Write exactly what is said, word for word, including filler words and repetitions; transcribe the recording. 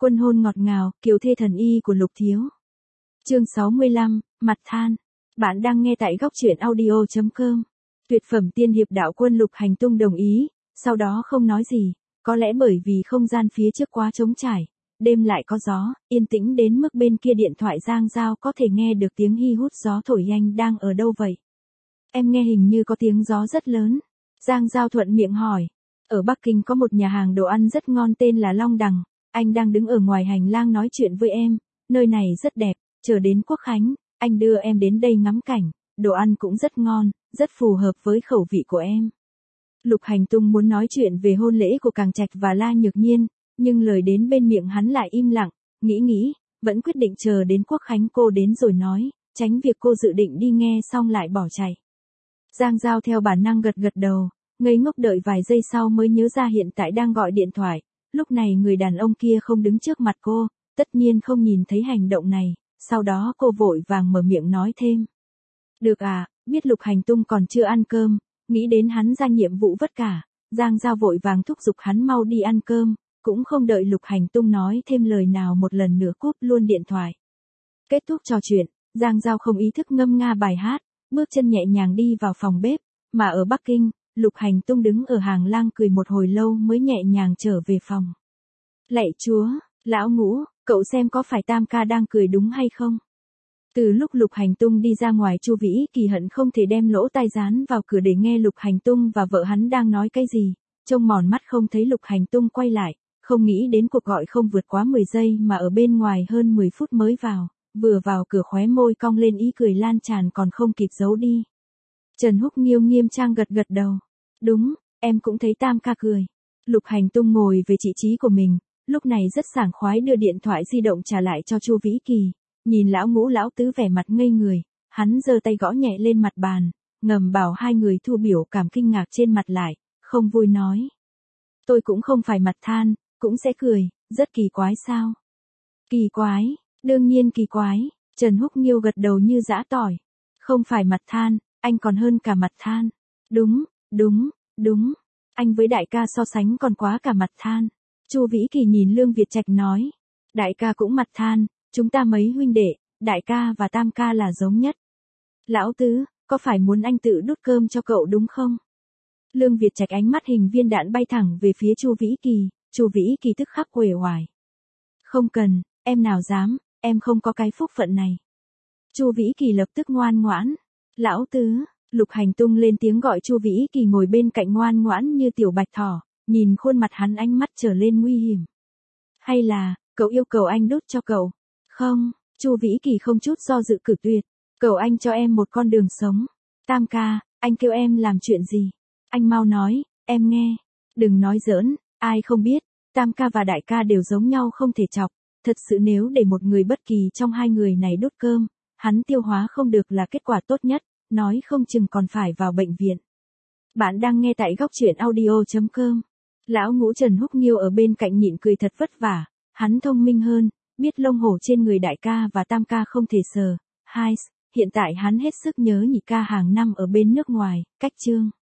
Quân hôn ngọt ngào, kiều thê thần y của Lục Thiếu. Chương sáu mươi lăm, mặt than. Bạn đang nghe tại góc truyện audio chấm com. Tuyệt phẩm tiên hiệp đạo quân Lục Hành Tung đồng ý, sau đó không nói gì, có lẽ bởi vì không gian phía trước quá trống trải, đêm lại có gió, yên tĩnh đến mức bên kia điện thoại Giang Giao có thể nghe được tiếng hi hút gió thổi. Anh đang ở đâu vậy? Em nghe hình như có tiếng gió rất lớn. Giang Giao thuận miệng hỏi. Ở Bắc Kinh có một nhà hàng đồ ăn rất ngon tên là Long Đằng, anh đang đứng ở ngoài hành lang nói chuyện với em, nơi này rất đẹp, chờ đến Quốc Khánh, anh đưa em đến đây ngắm cảnh, đồ ăn cũng rất ngon, rất phù hợp với khẩu vị của em. Lục Hành Tung muốn nói chuyện về hôn lễ của Càng Trạch và La Nhược Nhiên, nhưng lời đến bên miệng hắn lại im lặng, nghĩ nghĩ, vẫn quyết định chờ đến Quốc Khánh cô đến rồi nói, tránh việc cô dự định đi nghe xong lại bỏ chạy. Giang Giao theo bản năng gật gật đầu, ngây ngốc đợi vài giây sau mới nhớ ra hiện tại đang gọi điện thoại, lúc này người đàn ông kia không đứng trước mặt cô, tất nhiên không nhìn thấy hành động này, sau đó cô vội vàng mở miệng nói thêm. Được à, biết Lục Hành Tung còn chưa ăn cơm, nghĩ đến hắn ra nhiệm vụ vất cả, Giang Giao vội vàng thúc giục hắn mau đi ăn cơm, cũng không đợi Lục Hành Tung nói thêm lời nào một lần nữa cúp luôn điện thoại. Kết thúc trò chuyện, Giang Giao không ý thức ngâm nga bài hát, bước chân nhẹ nhàng đi vào phòng bếp, mà ở Bắc Kinh, Lục Hành Tung đứng ở hàng lang cười một hồi lâu mới nhẹ nhàng trở về phòng. Lạy Chúa, lão Ngũ, cậu xem có phải Tam ca đang cười đúng hay không? Từ lúc Lục Hành Tung đi ra ngoài, Chu Vĩ Kỳ hận không thể đem lỗ tai dán vào cửa để nghe Lục Hành Tung và vợ hắn đang nói cái gì, trông mòn mắt không thấy Lục Hành Tung quay lại, không nghĩ đến cuộc gọi không vượt quá mười giây mà ở bên ngoài hơn mười phút mới vào, vừa vào cửa khóe môi cong lên ý cười lan tràn còn không kịp giấu đi. Trần Húc Nghiêu nghiêm trang gật gật đầu. Đúng, em cũng thấy Tam ca cười. Lục Hành Tung ngồi về vị trí của mình, lúc này rất sảng khoái đưa điện thoại di động trả lại cho Chu Vĩ Kỳ. Nhìn lão Ngũ lão Tứ vẻ mặt ngây người, hắn giơ tay gõ nhẹ lên mặt bàn, ngầm bảo hai người thu biểu cảm kinh ngạc trên mặt lại, không vui nói. Tôi cũng không phải mặt than, cũng sẽ cười, rất kỳ quái sao? Kỳ quái, đương nhiên kỳ quái, Trần Húc Nghiêu gật đầu như giã tỏi. Không phải mặt than, anh còn hơn cả mặt than. Đúng, đúng, đúng, anh với đại ca so sánh còn quá cả mặt than. Chu Vĩ Kỳ nhìn Lương Việt Trạch nói. Đại ca cũng mặt than, chúng ta mấy huynh đệ, đại ca và Tam ca là giống nhất. Lão Tứ, có phải muốn anh tự đút cơm cho cậu đúng không? Lương Việt Trạch ánh mắt hình viên đạn bay thẳng về phía Chu Vĩ Kỳ, Chu Vĩ Kỳ tức khắc uể oải. Không cần, em nào dám, em không có cái phúc phận này. Chu Vĩ Kỳ lập tức ngoan ngoãn. Lão Tứ, Lục Hành Tung lên tiếng gọi Chu Vĩ Kỳ ngồi bên cạnh ngoan ngoãn như tiểu bạch thỏ, nhìn khuôn mặt hắn ánh mắt trở lên nguy hiểm. Hay là, cậu yêu cầu anh đút cho cậu? Không, Chu Vĩ Kỳ không chút do dự cử tuyệt, cầu anh cho em một con đường sống. Tam ca, anh kêu em làm chuyện gì? Anh mau nói, em nghe. Đừng nói giỡn, ai không biết, Tam ca và đại ca đều giống nhau không thể chọc. Thật sự nếu để một người bất kỳ trong hai người này đút cơm, hắn tiêu hóa không được là kết quả tốt nhất, nói không chừng còn phải vào bệnh viện. Bạn đang nghe tại góc truyện audio chấm com. Lão Ngũ Trần Húc Nghiêu ở bên cạnh nhịn cười thật vất vả, hắn thông minh hơn, biết lông hổ trên người đại ca và Tam ca không thể sờ. Hai, hiện tại hắn hết sức nhớ nhị ca hàng năm ở bên nước ngoài, cách chương.